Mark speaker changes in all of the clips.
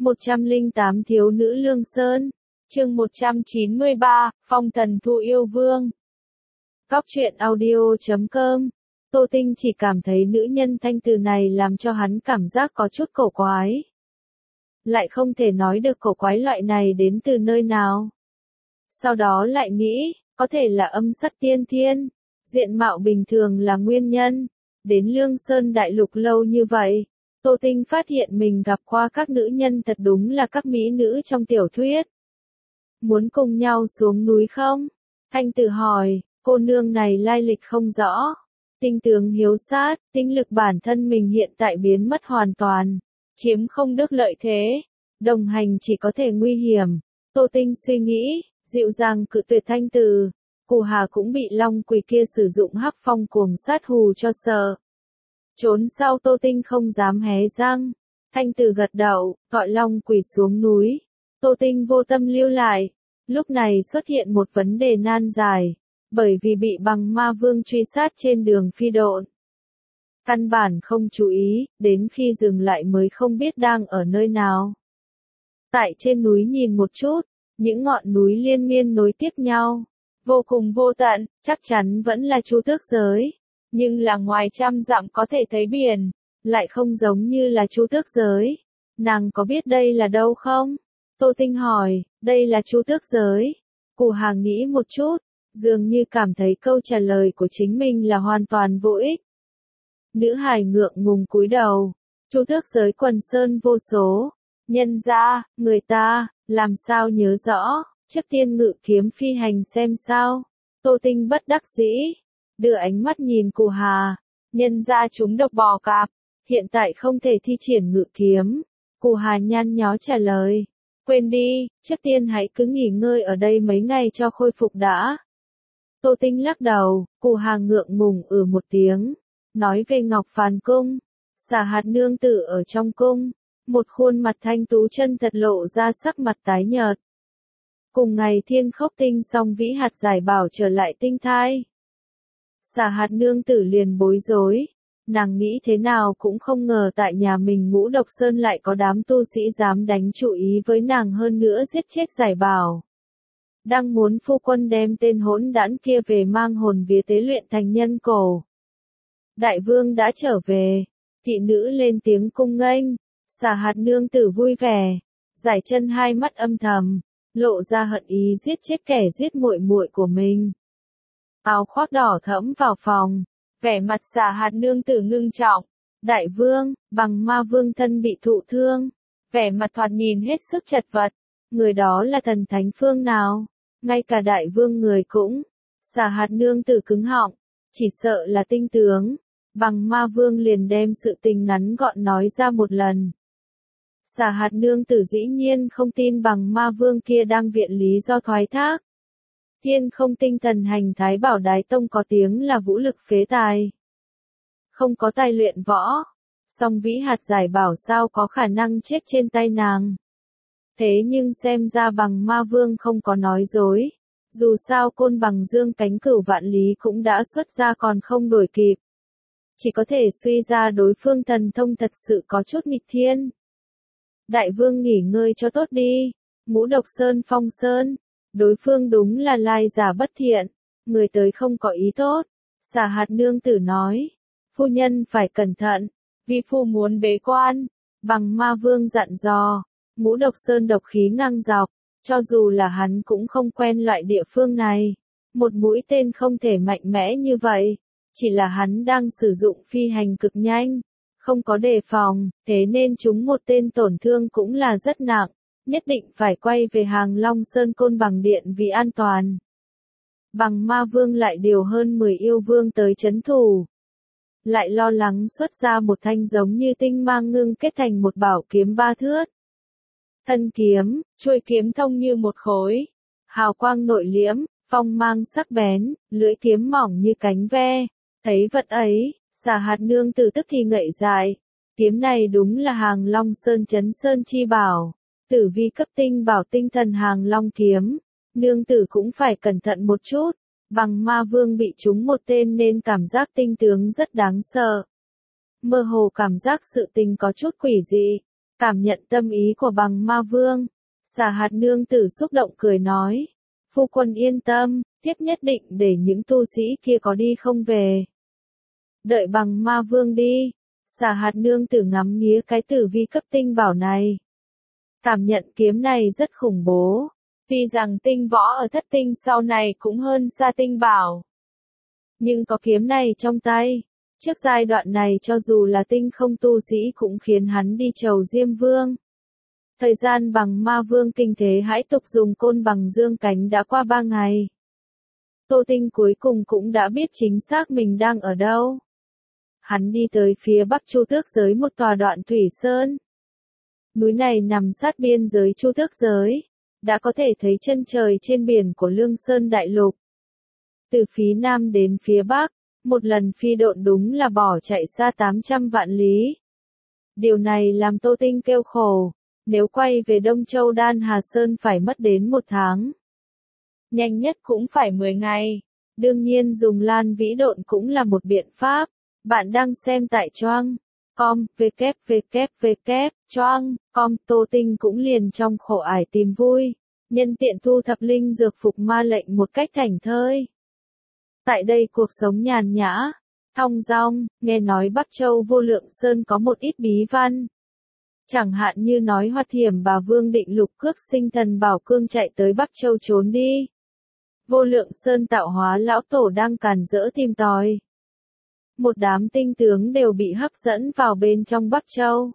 Speaker 1: 108 Thiếu nữ Lương Sơn. Chương 193, Phong thần thụ yêu vương. Góc truyện audio.com. Tô Tinh chỉ cảm thấy nữ nhân Thanh Từ này làm cho hắn cảm giác có chút cổ quái. Lại không thể nói được cổ quái loại này đến từ nơi nào. Sau đó lại nghĩ, có thể là âm sắc tiên thiên, diện mạo bình thường là nguyên nhân. Đến Lương Sơn đại lục lâu như vậy, Tô Tinh phát hiện mình gặp qua các nữ nhân thật đúng là các mỹ nữ trong tiểu thuyết. Muốn cùng nhau xuống núi không? Thanh Từ hỏi, cô nương này lai lịch không rõ. Tinh tướng hiếu sát, tinh lực bản thân mình hiện tại biến mất hoàn toàn, chiếm không được lợi thế, đồng hành chỉ có thể nguy hiểm. Tô Tinh suy nghĩ, dịu dàng cự tuyệt Thanh Từ. Cù Hà cũng bị Long Quỳ kia sử dụng hắc phong cuồng sát hù cho sợ. Trốn sau Tô Tinh không dám hé răng. Thanh Từ gật đầu, gọi Long Quỳ xuống núi. Tô Tinh vô tâm lưu lại. Lúc này xuất hiện một vấn đề nan giải, bởi vì bị Bằng Ma Vương truy sát trên đường phi độn. Căn bản không chú ý, đến khi dừng lại mới không biết đang ở nơi nào. Tại trên núi nhìn một chút, những ngọn núi liên miên nối tiếp nhau, vô cùng vô tận, chắc chắn vẫn là Chu Tước giới. Nhưng là ngoài trăm dặm có thể thấy biển, lại không giống như là Chu Tước giới. Nàng có biết đây là đâu không? Tô Tinh hỏi, đây là Chu Tước giới. Cù Hà nghĩ một chút, dường như cảm thấy câu trả lời của chính mình là hoàn toàn vô ích. Nữ hài ngượng ngùng cúi đầu, Chu Tước giới quần sơn vô số, nhân ra, người ta, làm sao nhớ rõ, trước tiên ngự kiếm phi hành xem sao. Tô Tinh bất đắc dĩ, đưa ánh mắt nhìn Cù Hà, nhân ra chúng độc bò cạp, hiện tại không thể thi triển ngự kiếm. Cù Hà nhăn nhó trả lời, quên đi, trước tiên hãy cứ nghỉ ngơi ở đây mấy ngày cho khôi phục đã. Tô Tinh lắc đầu, Cù Hà ngượng ngùng một tiếng, nói về Ngọc Phàn Cung. Xà Hạt nương tử ở trong cung, một khuôn mặt thanh tú chân thật lộ ra sắc mặt tái nhợt. Cùng ngày Thiên Khốc Tinh Song Vĩ Hạt giải bảo trở lại tinh thai. Xà Hạt nương tử liền bối rối, nàng nghĩ thế nào cũng không ngờ tại nhà mình Ngũ Độc Sơn lại có đám tu sĩ dám đánh chủ ý với nàng, hơn nữa giết chết giải bảo. Đang muốn phu quân đem tên hỗn đản kia về mang hồn vía tế luyện thành nhân cổ. Đại vương đã trở về, thị nữ lên tiếng cung nghênh. Xà Hạt nương tử vui vẻ, giải chân hai mắt âm thầm, lộ ra hận ý giết chết kẻ giết muội muội của mình. Áo khoác đỏ thẫm vào phòng, vẻ mặt Xà Hạt nương tử ngưng trọng. Đại vương, Bằng Ma Vương thân bị thụ thương, vẻ mặt thoạt nhìn hết sức chật vật. Người đó là thần thánh phương nào? Ngay cả đại vương người cũng. Xà Hạt nương tử cứng họng, chỉ sợ là tinh tướng. Bằng Ma Vương liền đem sự tình ngắn gọn nói ra một lần. Xà Hạt nương tử dĩ nhiên không tin Bằng Ma Vương kia đang viện lý do thoái thác. Thiên Không Tinh Thần Hành Thái Bảo Đái Tông có tiếng là vũ lực phế tài, không có tài luyện võ, Song Vĩ Hạt giải bảo sao có khả năng chết trên tay nàng. Thế nhưng xem ra Bằng Ma Vương không có nói dối, dù sao Côn Bằng Dương cánh cửu vạn lý cũng đã xuất ra còn không đuổi kịp. Chỉ có thể suy ra đối phương thần thông thật sự có chút nghịch thiên. Đại vương nghỉ ngơi cho tốt đi. Ngũ Độc Sơn Phong Sơn, đối phương đúng là lai giả bất thiện, người tới không có ý tốt. Xà Hạt nương tử nói, phu nhân phải cẩn thận, vi phu muốn bế quan. Bằng Ma Vương dặn dò, Ngũ Độc Sơn độc khí ngang dọc, cho dù là hắn cũng không quen loại địa phương này. Một mũi tên không thể mạnh mẽ như vậy, chỉ là hắn đang sử dụng phi hành cực nhanh, không có đề phòng, thế nên chúng một tên tổn thương cũng là rất nặng, nhất định phải quay về Hàng Long Sơn Côn Bằng Điện vì an toàn. Bằng Ma Vương lại điều hơn 10 yêu vương tới trấn thủ, lại lo lắng xuất ra một thanh giống như tinh mang ngưng kết thành một bảo kiếm 3 thước. Thân kiếm, chuôi kiếm thông như một khối, hào quang nội liễm, phong mang sắc bén, lưỡi kiếm mỏng như cánh ve. Thấy vật ấy, Xà Hạt nương tử tức thì ngậy dại. Kiếm này đúng là Hàng Long Sơn Chấn Sơn chi bảo, Tử Vi cấp tinh bảo tinh thần Hàng Long kiếm. Nương tử cũng phải cẩn thận một chút. Bằng Ma Vương bị trúng một tên nên cảm giác tinh tướng rất đáng sợ. Mơ hồ cảm giác sự tình có chút quỷ dị. Cảm nhận tâm ý của Bằng Ma Vương, Xà Hạt nương tử xúc động cười nói. Phu quân yên tâm, tiếp nhất định để những tu sĩ kia có đi không về. Đợi Bằng Ma Vương đi, Xà Hạt nương tử ngắm nghía cái tử vi cấp tinh bảo này. Cảm nhận kiếm này rất khủng bố, tuy rằng tinh võ ở thất tinh sau này cũng hơn xa tinh bảo. Nhưng có kiếm này trong tay, trước giai đoạn này cho dù là tinh không tu sĩ cũng khiến hắn đi chầu Diêm Vương. Thời gian Bằng Ma Vương kinh thế hãi tục dùng côn bằng dương cánh đã qua 3 ngày. Tô Tinh cuối cùng cũng đã biết chính xác mình đang ở đâu. Hắn đi tới phía bắc Chu Tước giới một tòa Đoạn Thủy Sơn. Núi này nằm sát biên giới Chu Tước giới, đã có thể thấy chân trời trên biển của Lương Sơn Đại Lục. Từ phía nam đến phía bắc, một lần phi độn đúng là bỏ chạy xa 800 vạn lý. Điều này làm Tô Tinh kêu khổ, nếu quay về Đông Châu Đan Hà Sơn phải mất đến 1 tháng. Nhanh nhất cũng phải 10 ngày. Đương nhiên dùng lan vĩ độn cũng là một biện pháp. Bạn đang xem tại Choang.com, Choang.com, Tô Tinh cũng liền trong khổ ải tìm vui, nhân tiện thu thập linh dược phục ma lệnh một cách thảnh thơi. Tại đây cuộc sống nhàn nhã, thong dong, nghe nói Bắc Châu Vô Lượng Sơn có một ít bí văn. Chẳng hạn như nói Hoạt Thiểm bà Vương định lục cước sinh thần bảo cương chạy tới Bắc Châu trốn đi. Vô Lượng Sơn tạo hóa lão tổ đang càn rỡ tìm tòi. Một đám tinh tướng đều bị hấp dẫn vào bên trong Bắc Châu.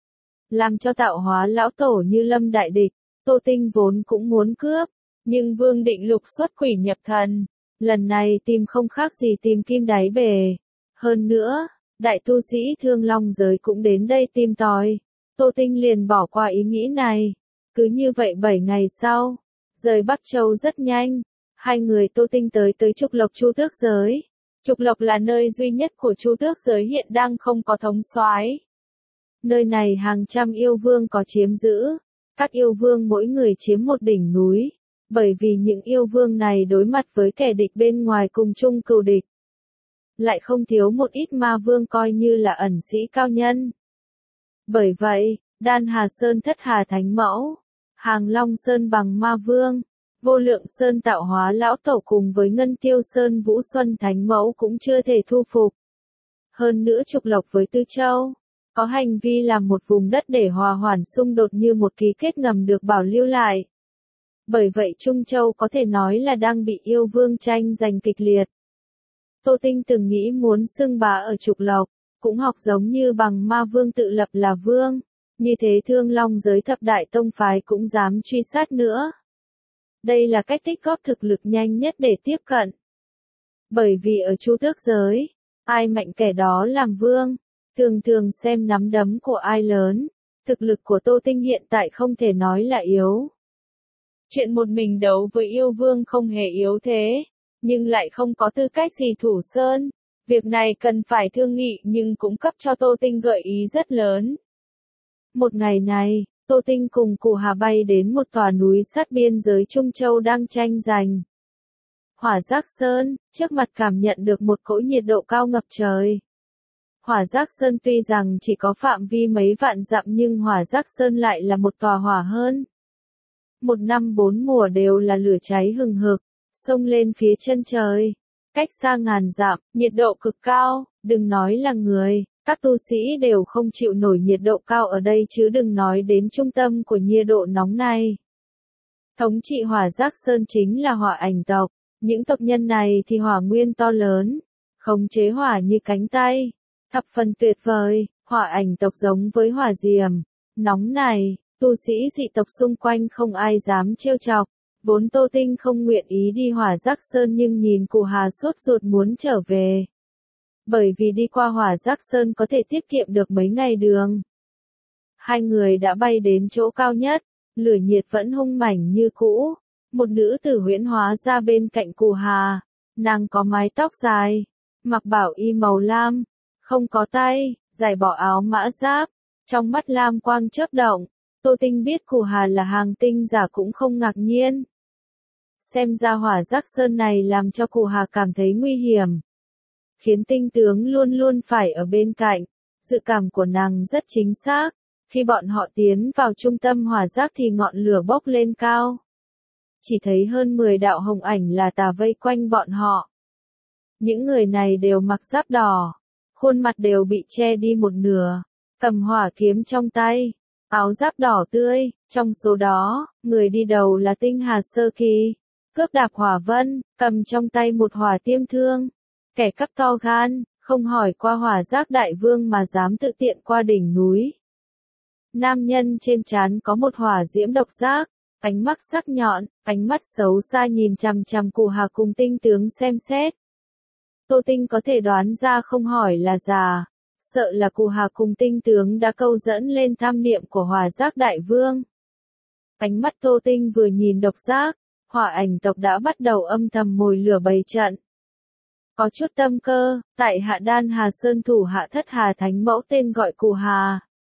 Speaker 1: Làm cho tạo hóa lão tổ như lâm đại địch, Tô Tinh vốn cũng muốn cướp, nhưng Vương định lục xuất quỷ nhập thần. Lần này tìm không khác gì tìm kim đáy bể. Hơn nữa, đại tu sĩ Thương Long giới cũng đến đây tìm tòi. Tô Tinh liền bỏ qua ý nghĩ này. Cứ như vậy 7 ngày sau, rời Bắc Châu rất nhanh. Hai người Tô Tinh tới Trục Lộc Chu Tước giới. Trục Lộc là nơi duy nhất của Chu Tước giới hiện đang không có thống soái. Nơi này hàng trăm yêu vương có chiếm giữ. Các yêu vương mỗi người chiếm một đỉnh núi. Bởi vì những yêu vương này đối mặt với kẻ địch bên ngoài cùng chung cừu địch. Lại không thiếu một ít ma vương coi như là ẩn sĩ cao nhân. Bởi vậy, Đan Hà Sơn Thất Hà Thánh Mẫu, Hàng Long Sơn Bằng Ma Vương, Vô Lượng Sơn Tạo Hóa Lão Tổ cùng với Ngân Tiêu Sơn Vũ Xuân Thánh Mẫu cũng chưa thể thu phục. Hơn nữa Trục Lộc với Tư Châu, có hành vi làm một vùng đất để hòa hoãn xung đột như một ký kết ngầm được bảo lưu lại. Bởi vậy Trung Châu có thể nói là đang bị yêu vương tranh giành kịch liệt. Tô Tinh từng nghĩ muốn xưng bá ở Trục Lộc, cũng học giống như Bằng Ma Vương tự lập là vương, như thế Thương Long giới thập đại tông phái cũng dám truy sát nữa. Đây là cách tích góp thực lực nhanh nhất để tiếp cận. Bởi vì ở Chu Tước giới, ai mạnh kẻ đó làm vương, thường thường xem nắm đấm của ai lớn, thực lực của Tô Tinh hiện tại không thể nói là yếu. Chuyện một mình đấu với yêu vương không hề yếu thế, nhưng lại không có tư cách gì thủ sơn. Việc này cần phải thương nghị nhưng cũng cấp cho Tô Tinh gợi ý rất lớn. Một ngày này, Tô Tinh cùng Cụ Hà bay đến một tòa núi sát biên giới Trung Châu đang tranh giành. Hỏa Giác Sơn, trước mặt cảm nhận được một cỗ nhiệt độ cao ngập trời. Hỏa Giác Sơn tuy rằng chỉ có phạm vi mấy vạn dặm nhưng Hỏa Giác Sơn lại là một tòa hỏa hơn. Một năm 4 mùa đều là lửa cháy hừng hực, xông lên phía chân trời. Cách xa ngàn dặm, nhiệt độ cực cao, đừng nói là người, các tu sĩ đều không chịu nổi nhiệt độ cao ở đây chứ đừng nói đến trung tâm của nhiệt độ nóng này. Thống trị Hỏa Giác Sơn chính là Hỏa Ảnh tộc, những tộc nhân này thì hỏa nguyên to lớn, khống chế hỏa như cánh tay, thập phần tuyệt vời. Hỏa Ảnh tộc giống với hỏa diệm, nóng này, tu sĩ dị tộc xung quanh không ai dám trêu chọc. Vốn Tô Tinh không nguyện ý đi Hỏa Giác Sơn nhưng nhìn Cụ Hà sốt ruột muốn trở về. Bởi vì đi qua Hỏa Giác Sơn có thể tiết kiệm được mấy ngày đường. Hai người đã bay đến chỗ cao nhất, lửa nhiệt vẫn hung mãnh như cũ. Một nữ tử huyễn hóa ra bên cạnh Cụ Hà, nàng có mái tóc dài, mặc bảo y màu lam, không có tay, giải bỏ áo mã giáp, trong mắt lam quang chớp động. Tô Tinh biết Cụ Hà là hàng tinh giả cũng không ngạc nhiên. Xem ra Hỏa Giác Sơn này làm cho Cụ Hà cảm thấy nguy hiểm. Khiến tinh tướng luôn luôn phải ở bên cạnh. Dự cảm của nàng rất chính xác. Khi bọn họ tiến vào trung tâm hỏa giác thì ngọn lửa bốc lên cao. Chỉ thấy hơn 10 đạo hồng ảnh là tà vây quanh bọn họ. Những người này đều mặc giáp đỏ, khuôn mặt đều bị che đi một nửa, cầm hỏa kiếm trong tay, áo giáp đỏ tươi, trong số đó, người đi đầu là Tinh Hà Sơ Kỳ, cướp đạp hỏa vân, cầm trong tay một hỏa tiêm thương, kẻ cắp to gan, không hỏi qua hỏa giác đại vương mà dám tự tiện qua đỉnh núi. Nam nhân trên trán có một hỏa diễm độc giác, ánh mắt sắc nhọn, ánh mắt xấu xa nhìn chằm chằm Cụ Hà cùng Tinh tướng xem xét. Tô Tinh có thể đoán ra không hỏi là già, sợ là Cụ Hà cùng Tinh tướng đã câu dẫn lên tham niệm của hỏa giác đại vương. Ánh mắt Tô Tinh vừa nhìn độc giác, hỏa ảnh tộc đã bắt đầu âm thầm mồi lửa bày trận. Có chút tâm cơ, tại hạ Đan Hà Sơn thủ hạ Thất Hà Thánh Mẫu tên gọi Cụ Hà.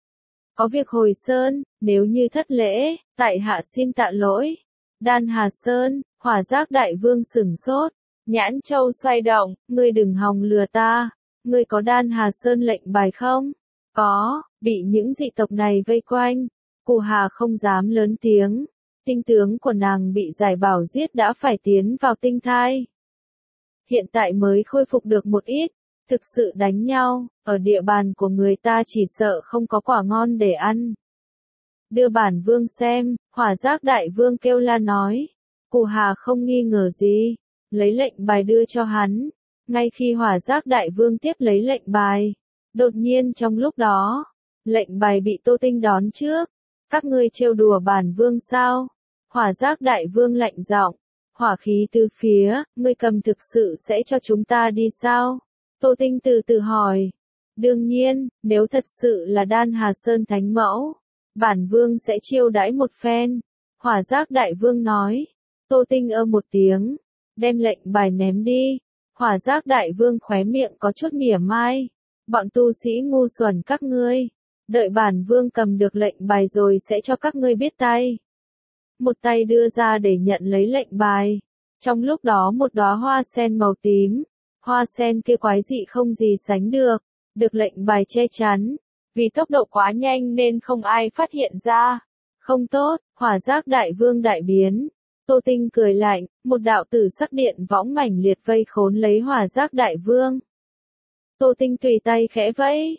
Speaker 1: Có việc hồi sơn, nếu như thất lễ, tại hạ xin tạ lỗi. Đan Hà Sơn, hỏa giác đại vương sửng sốt, nhãn châu xoay động, ngươi đừng hòng lừa ta, ngươi có Đan Hà Sơn lệnh bài không? Có, bị những dị tộc này vây quanh, Cụ Hà không dám lớn tiếng, tinh tướng của nàng bị giải bảo giết đã phải tiến vào tinh thai. Hiện tại mới khôi phục được một ít, thực sự đánh nhau, ở địa bàn của người ta chỉ sợ không có quả ngon để ăn. Đưa bản vương xem, hỏa giác đại vương kêu la nói. Cụ Hà không nghi ngờ gì, lấy lệnh bài đưa cho hắn. Ngay khi hỏa giác đại vương tiếp lấy lệnh bài, đột nhiên trong lúc đó, lệnh bài bị Tô Tinh đón trước. Các ngươi trêu đùa bản vương sao? Hỏa giác đại vương lạnh giọng, hỏa khí từ phía, ngươi cầm thực sự sẽ cho chúng ta đi sao? Tô Tinh từ từ hỏi. Đương nhiên, nếu thật sự là Đan Hà Sơn Thánh Mẫu, bản vương sẽ chiêu đãi một phen. Hỏa giác đại vương nói. Tô Tinh một tiếng, đem lệnh bài ném đi. Hỏa giác đại vương khóe miệng có chút mỉa mai. Bọn tu sĩ ngu xuẩn các ngươi. Đợi bản vương cầm được lệnh bài rồi sẽ cho các ngươi biết tay. Một tay đưa ra để nhận lấy lệnh bài. Trong lúc đó một đóa hoa sen màu tím. Hoa sen kia quái dị không gì sánh được. Được lệnh bài che chắn. Vì tốc độ quá nhanh nên không ai phát hiện ra. Không tốt, hỏa giác đại vương đại biến. Tô Tinh cười lạnh, một đạo tử sắc điện võng mảnh liệt vây khốn lấy hỏa giác đại vương. Tô Tinh tùy tay khẽ vẫy.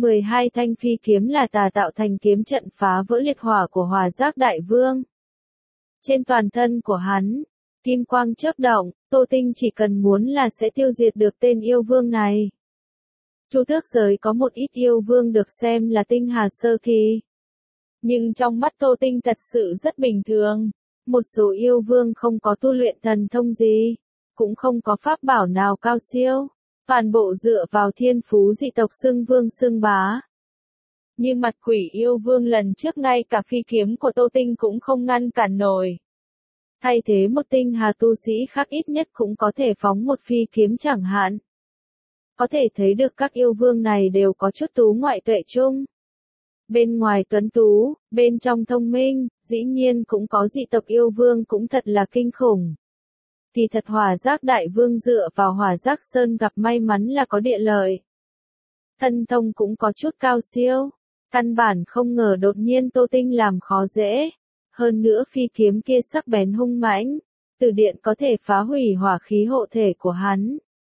Speaker 1: 12 thanh phi kiếm là tà tạo thành kiếm trận phá vỡ liệt hỏa của hỏa giác đại vương. Trên toàn thân của hắn, kim quang chớp động, Tô Tinh chỉ cần muốn là sẽ tiêu diệt được tên yêu vương này. Chu tước giới có một ít yêu vương được xem là Tinh Hà Sơ Kỳ. Nhưng trong mắt Tô Tinh thật sự rất bình thường. Một số yêu vương không có tu luyện thần thông gì, cũng không có pháp bảo nào cao siêu, toàn bộ dựa vào thiên phú dị tộc xưng vương xưng bá. Như mặt quỷ yêu vương lần trước ngay cả phi kiếm của Tô Tinh cũng không ngăn cản nổi. Thay thế một tinh hà tu sĩ khác ít nhất cũng có thể phóng một phi kiếm chẳng hạn. Có thể thấy được các yêu vương này đều có chút tú ngoại tuệ chung. Bên ngoài tuấn tú, bên trong thông minh, dĩ nhiên cũng có dị tộc yêu vương cũng thật là kinh khủng. Kỳ thật hỏa giác đại vương dựa vào hỏa giác sơn gặp may mắn là có địa lợi. Thân thông cũng có chút cao siêu. Căn bản không ngờ đột nhiên Tô Tinh làm khó dễ. Hơn nữa phi kiếm kia sắc bén hung mãnh. Từ điện có thể phá hủy hỏa khí hộ thể của hắn.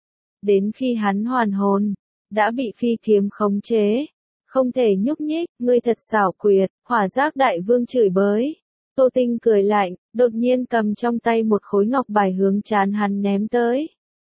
Speaker 1: Đến khi hắn hoàn hồn, đã bị phi kiếm khống chế. Không thể nhúc nhích, ngươi thật xảo quyệt, hỏa giác đại vương chửi bới. Tô Tinh cười lạnh, đột nhiên cầm trong tay một khối ngọc bài hướng trán hắn ném tới.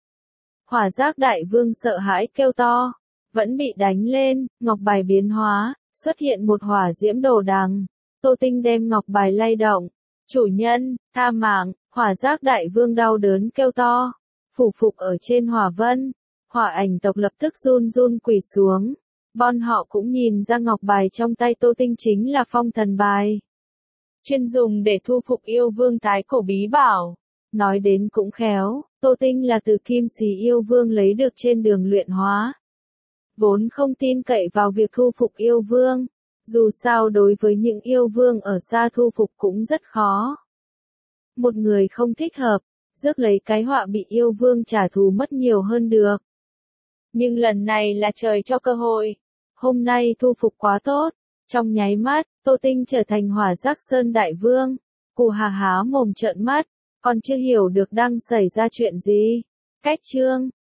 Speaker 1: Hỏa giác đại vương sợ hãi kêu to, vẫn bị đánh lên, ngọc bài biến hóa, xuất hiện một hỏa diễm đồ đằng. Tô Tinh đem ngọc bài lay động. Chủ nhân, tha mạng, hỏa giác đại vương đau đớn kêu to. Phủ phục ở trên hỏa vân, hỏa ảnh tộc lập tức run run quỳ xuống. Bọn họ cũng nhìn ra ngọc bài trong tay Tô Tinh chính là phong thần bài. Chuyên dùng để thu phục yêu vương thái cổ bí bảo. Nói đến cũng khéo, Tô Tinh là từ kim xí yêu vương lấy được trên đường luyện hóa. Vốn không tin cậy vào việc thu phục yêu vương. Dù sao đối với những yêu vương ở xa thu phục cũng rất khó. Một người không thích hợp, rước lấy cái họa bị yêu vương trả thù mất nhiều hơn được. Nhưng lần này là trời cho cơ hội. Hôm nay thu phục quá tốt, Trong nháy mắt, Tô Tinh trở thành Hỏa Giác Sơn đại vương. Cù Hà há mồm trợn mắt, còn chưa hiểu được đang xảy ra chuyện gì. Cách chương